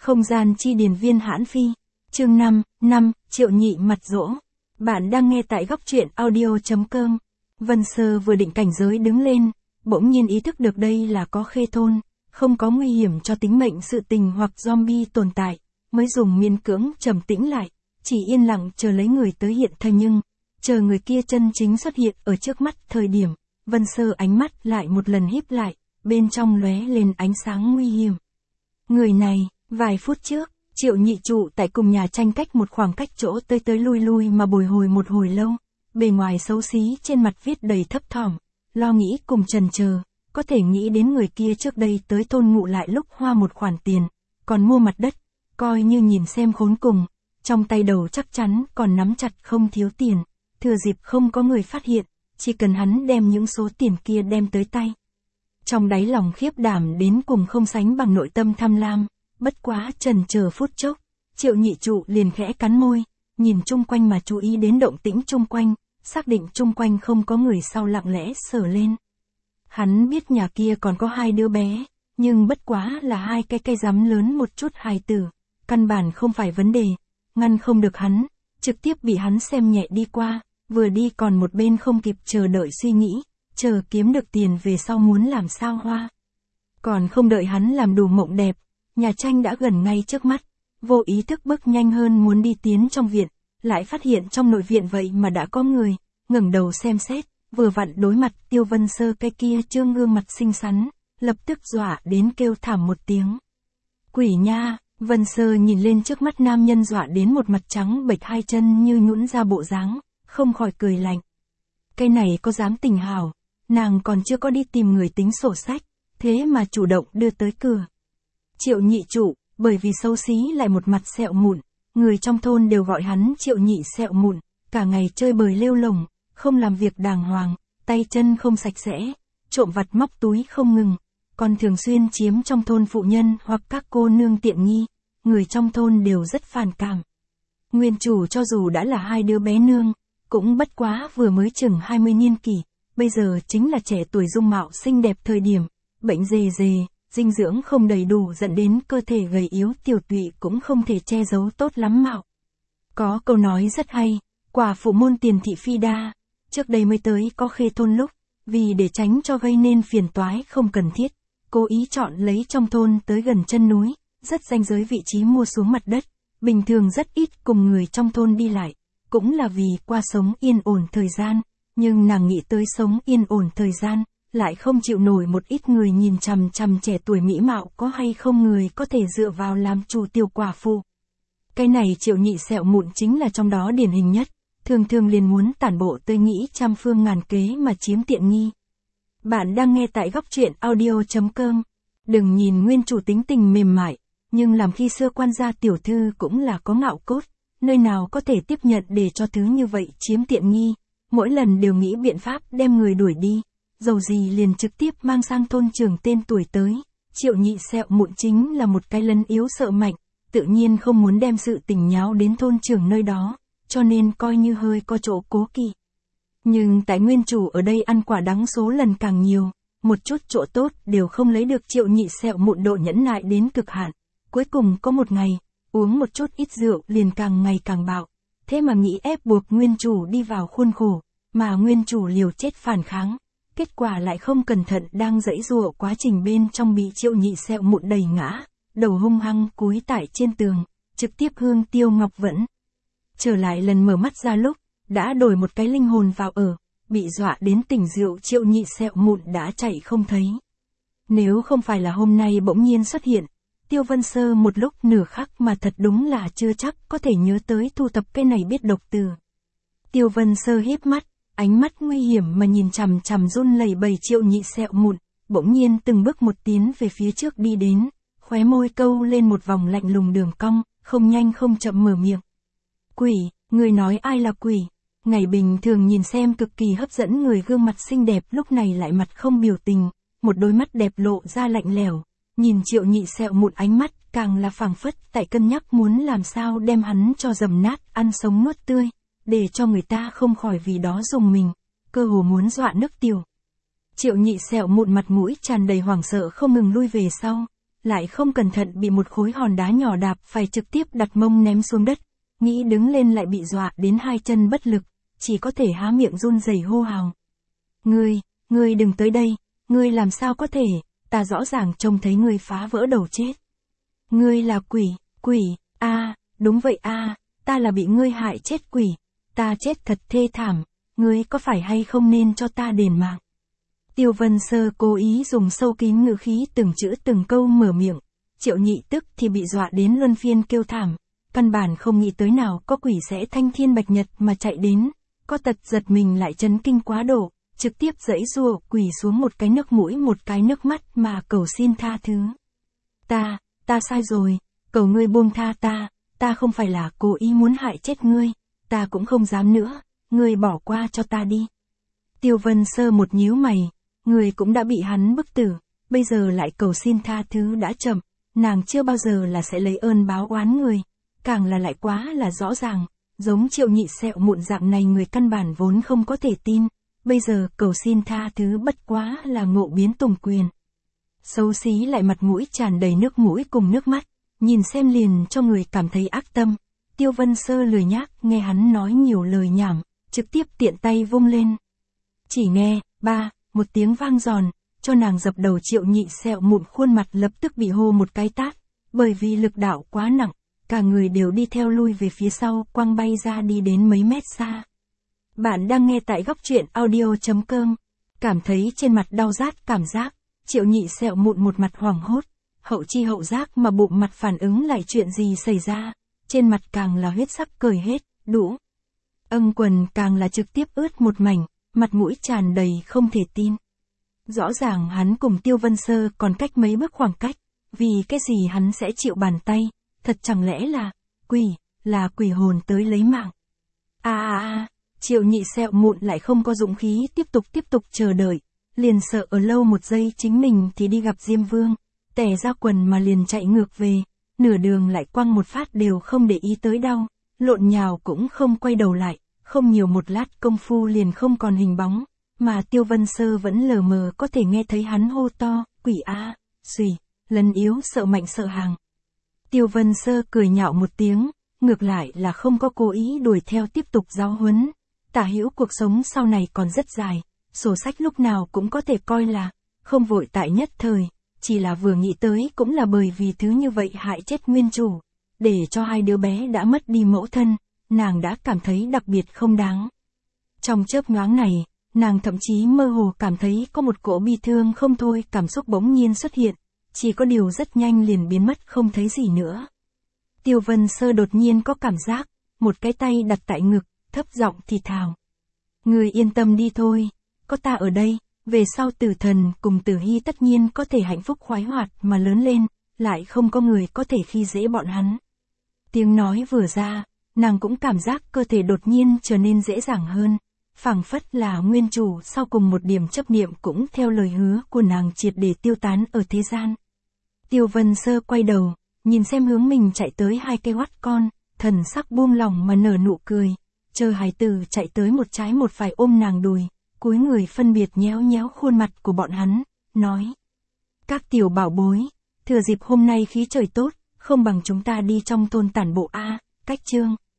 Không gian chi điền viên hãn phi. Chương 5, Triệu Nhị mặt dỗ. Bạn đang nghe tại góc truyện audio.com. Vân Sơ vừa định cảnh giới đứng lên, bỗng nhiên ý thức được đây là có khê thôn, không có nguy hiểm cho tính mệnh sự tình hoặc zombie tồn tại, mới dùng miên cưỡng trầm tĩnh lại, chỉ yên lặng chờ lấy người tới hiện thân nhưng, chờ người kia chân chính xuất hiện ở trước mắt thời điểm, Vân Sơ ánh mắt lại một lần híp lại, bên trong lóe lên ánh sáng nguy hiểm. Người này, vài phút trước, Triệu Nhị trụ tại cùng nhà tranh cách một khoảng cách chỗ tới lui mà bồi hồi một hồi lâu, bề ngoài xấu xí trên mặt viết đầy thấp thỏm, lo nghĩ cùng chần chờ, có thể nghĩ đến người kia trước đây tới thôn ngụ lại lúc hoa một khoản tiền, còn mua mặt đất, coi như nhìn xem khốn cùng, trong tay đầu chắc chắn còn nắm chặt không thiếu tiền, thừa dịp không có người phát hiện, chỉ cần hắn đem những số tiền kia đem tới tay. Trong đáy lòng khiếp đảm đến cùng không sánh bằng nội tâm tham lam, bất quá chần chờ phút chốc, Triệu Nhị trụ liền khẽ cắn môi, nhìn chung quanh mà chú ý đến động tĩnh chung quanh, xác định chung quanh không có người sau lặng lẽ sờ lên. Hắn biết nhà kia còn có hai đứa bé, nhưng bất quá là hai cái cây rắm lớn một chút hài tử, căn bản không phải vấn đề, ngăn không được hắn, trực tiếp bị hắn xem nhẹ đi qua, vừa đi còn một bên không kịp chờ đợi suy nghĩ, chờ kiếm được tiền về sau muốn làm sao hoa. Còn không đợi hắn làm đủ mộng đẹp, nhà tranh đã gần ngay trước mắt, vô ý thức bước nhanh hơn muốn đi tiến trong viện, lại phát hiện trong nội viện vậy mà đã có người, ngẩng đầu xem xét, vừa vặn đối mặt Tiêu Vân Sơ cái kia trương gương mặt xinh xắn, lập tức dọa đến kêu thảm một tiếng. Quỷ nha, Vân Sơ nhìn lên trước mắt nam nhân dọa đến một mặt trắng bệch hai chân như nhũn ra bộ dáng, không khỏi cười lạnh. Cái này có dám tình hảo, nàng còn chưa có đi tìm người tính sổ sách, thế mà chủ động đưa tới cửa. Triệu Nhị trụ, bởi vì xấu xí lại một mặt sẹo mụn, người trong thôn đều gọi hắn Triệu Nhị sẹo mụn, cả ngày chơi bời lêu lổng, không làm việc đàng hoàng, tay chân không sạch sẽ, trộm vặt móc túi không ngừng, còn thường xuyên chiếm trong thôn phụ nhân hoặc các cô nương tiện nghi, người trong thôn đều rất phản cảm. Nguyên chủ cho dù đã là hai đứa bé nương, cũng bất quá vừa mới chừng 20 niên kỷ, bây giờ chính là trẻ tuổi dung mạo xinh đẹp thời điểm, bệnh dề, dinh dưỡng không đầy đủ dẫn đến cơ thể gầy yếu tiểu tụy cũng không thể che giấu tốt lắm mạo. Có câu nói rất hay, quả phụ môn tiền thị phi đa, trước đây mới tới có khê thôn lúc, vì để tránh cho gây nên phiền toái không cần thiết, cố ý chọn lấy trong thôn tới gần chân núi, rất ranh giới vị trí mua xuống mặt đất, bình thường rất ít cùng người trong thôn đi lại, cũng là vì qua sống yên ổn thời gian, nhưng nàng nghĩ tới sống yên ổn thời gian, lại không chịu nổi một ít người nhìn chằm chằm trẻ tuổi mỹ mạo có hay không người có thể dựa vào làm chủ tiểu quả phụ. Cái này Triệu Nhị sẹo mụn chính là trong đó điển hình nhất, thường liền muốn tản bộ tới nghĩ trăm phương ngàn kế mà chiếm tiện nghi. Bạn đang nghe tại góc truyện audio.com. Đừng nhìn nguyên chủ tính tình mềm mại, nhưng làm khi xưa quan gia tiểu thư cũng là có ngạo cốt, nơi nào có thể tiếp nhận để cho thứ như vậy chiếm tiện nghi, mỗi lần đều nghĩ biện pháp đem người đuổi đi, dầu gì liền trực tiếp mang sang thôn trưởng tên tuổi tới. Triệu Nhị sẹo mụn chính là một cái lấn yếu sợ mạnh, tự nhiên không muốn đem sự tình nháo đến thôn trưởng nơi đó, cho nên coi như hơi có chỗ cố kỵ. Nhưng tại nguyên chủ ở đây ăn quả đắng số lần càng nhiều, một chút chỗ tốt đều không lấy được Triệu Nhị sẹo mụn độ nhẫn nại đến cực hạn. Cuối cùng có một ngày, uống một chút ít rượu liền càng ngày càng bạo, thế mà nghĩ ép buộc nguyên chủ đi vào khuôn khổ, mà nguyên chủ liều chết phản kháng. Kết quả lại không cẩn thận đang giãy giụa quá trình bên trong bị Triệu Nhị sẹo mụn đẩy ngã, đầu hung hăng cúi tại trên tường, trực tiếp hương tiêu ngọc vẫn. Trở lại lần mở mắt ra lúc, đã đổi một cái linh hồn vào ở, bị dọa đến tỉnh rượu Triệu Nhị sẹo mụn đã chạy không thấy. Nếu không phải là hôm nay bỗng nhiên xuất hiện, Tiêu Vân Sơ một lúc nửa khắc mà thật đúng là chưa chắc có thể nhớ tới thu thập cái này biết độc từ. Tiêu Vân Sơ híp mắt, ánh mắt nguy hiểm mà nhìn chằm chằm run lẩy bẩy Triệu Nhị sẹo mụn, bỗng nhiên từng bước một tiến về phía trước đi đến, khóe môi câu lên một vòng lạnh lùng đường cong, không nhanh không chậm mở miệng. Quỷ, người nói ai là quỷ? Ngày bình thường nhìn xem cực kỳ hấp dẫn người gương mặt xinh đẹp lúc này lại mặt không biểu tình, một đôi mắt đẹp lộ ra lạnh lẽo, nhìn Triệu Nhị sẹo mụn ánh mắt càng là phảng phất tại cân nhắc muốn làm sao đem hắn cho dầm nát ăn sống nuốt tươi, để cho người ta không khỏi vì đó dùng mình, cơ hồ muốn dọa nước tiểu. Triệu Nhị sẹo mụn mặt mũi tràn đầy hoảng sợ không ngừng lui về sau, lại không cẩn thận bị một khối hòn đá nhỏ đạp phải trực tiếp đặt mông ném xuống đất, nghĩ đứng lên lại bị dọa đến hai chân bất lực, chỉ có thể há miệng run rẩy hô hào. Ngươi đừng tới đây, ngươi làm sao có thể, ta rõ ràng trông thấy ngươi phá vỡ đầu chết. Ngươi là quỷ, đúng vậy ta là bị ngươi hại chết quỷ, ta chết thật thê thảm, ngươi có phải hay không nên cho ta đền mạng. Tiêu Vân Sơ cố ý dùng sâu kín ngữ khí từng chữ từng câu mở miệng, Triệu Nhị tức thì bị dọa đến luân phiên kêu thảm, căn bản không nghĩ tới nào có quỷ sẽ thanh thiên bạch nhật mà chạy đến, có tật giật mình lại chấn kinh quá độ, trực tiếp giãy giụa quỳ xuống một cái nước mũi một cái nước mắt mà cầu xin tha thứ. Ta sai rồi, cầu ngươi buông tha ta không phải là cố ý muốn hại chết ngươi, ta cũng không dám nữa, ngươi bỏ qua cho ta đi. Tiêu Vân Sơ một nhíu mày, người cũng đã bị hắn bức tử, bây giờ lại cầu xin tha thứ đã chậm, nàng chưa bao giờ là sẽ lấy ơn báo oán người, càng là lại quá là rõ ràng, giống Triệu Nhị sẹo mụn dạng này người căn bản vốn không có thể tin, bây giờ cầu xin tha thứ bất quá là ngộ biến tùng quyền. Xấu xí lại mặt mũi tràn đầy nước mũi cùng nước mắt, nhìn xem liền cho người cảm thấy ác tâm. Tiêu Vân Sơ lười nhác nghe hắn nói nhiều lời nhảm, trực tiếp tiện tay vung lên. Chỉ nghe, một tiếng vang giòn, cho nàng dập đầu Triệu Nhị sẹo mụn khuôn mặt lập tức bị hô một cái tát, bởi vì lực đạo quá nặng, cả người đều đi theo lui về phía sau quăng bay ra đi đến mấy mét xa. Bạn đang nghe tại góc truyện audio.com, cảm thấy trên mặt đau rát cảm giác, Triệu Nhị sẹo mụn một mặt hoảng hốt, hậu chi hậu giác mà bụng mặt phản ứng lại chuyện gì xảy ra, trên mặt càng là huyết sắc cởi hết, đũ. Quần càng là trực tiếp ướt một mảnh, mặt mũi tràn đầy không thể tin. Rõ ràng hắn cùng Tiêu Vân Sơ còn cách mấy bước khoảng cách, vì cái gì hắn sẽ chịu bàn tay, thật chẳng lẽ là quỷ hồn tới lấy mạng. Triệu Nhị sẹo mụn lại không có dũng khí tiếp tục chờ đợi, liền sợ ở lâu một giây chính mình thì đi gặp Diêm Vương, tè ra quần mà liền chạy ngược về, nửa đường lại quăng một phát đều không để ý tới đau, lộn nhào cũng không quay đầu lại, không nhiều một lát công phu liền không còn hình bóng, mà Tiêu Vân Sơ vẫn lờ mờ có thể nghe thấy hắn hô to, quỷ xùy, lần yếu sợ mạnh sợ hàng. Tiêu Vân Sơ cười nhạo một tiếng, ngược lại là không có cố ý đuổi theo tiếp tục giáo huấn. Tả hữu cuộc sống sau này còn rất dài, sổ sách lúc nào cũng có thể coi là không vội tại nhất thời, chỉ là vừa nghĩ tới cũng là bởi vì thứ như vậy hại chết nguyên chủ, để cho hai đứa bé đã mất đi mẫu thân, nàng đã cảm thấy đặc biệt không đáng. Trong chớp nhoáng này, nàng thậm chí mơ hồ cảm thấy có một cỗ bi thương không thôi cảm xúc bỗng nhiên xuất hiện, chỉ có điều rất nhanh liền biến mất không thấy gì nữa. Tiêu Vân Sơ đột nhiên có cảm giác, một cái tay đặt tại ngực, thấp giọng thì thào. Người yên tâm đi thôi, có ta ở đây, về sau Tử Thần cùng Tử Hy tất nhiên có thể hạnh phúc khoái hoạt mà lớn lên, lại không có người có thể khi dễ bọn hắn. Tiếng nói vừa ra, nàng cũng cảm giác cơ thể đột nhiên trở nên dễ dàng hơn, phảng phất là nguyên chủ sau cùng một điểm chấp niệm cũng theo lời hứa của nàng triệt để tiêu tán ở thế gian. Tiêu Vân Sơ quay đầu, nhìn xem hướng mình chạy tới hai cây oát con, thần sắc buông lỏng mà nở nụ cười, chờ hài tử chạy tới một trái một phải ôm nàng đùi, cúi người phân biệt nhéo nhéo khuôn mặt của bọn hắn, nói. Các tiểu bảo bối, thừa dịp hôm nay khí trời tốt, không bằng chúng ta đi trong thôn tản bộ cách chương.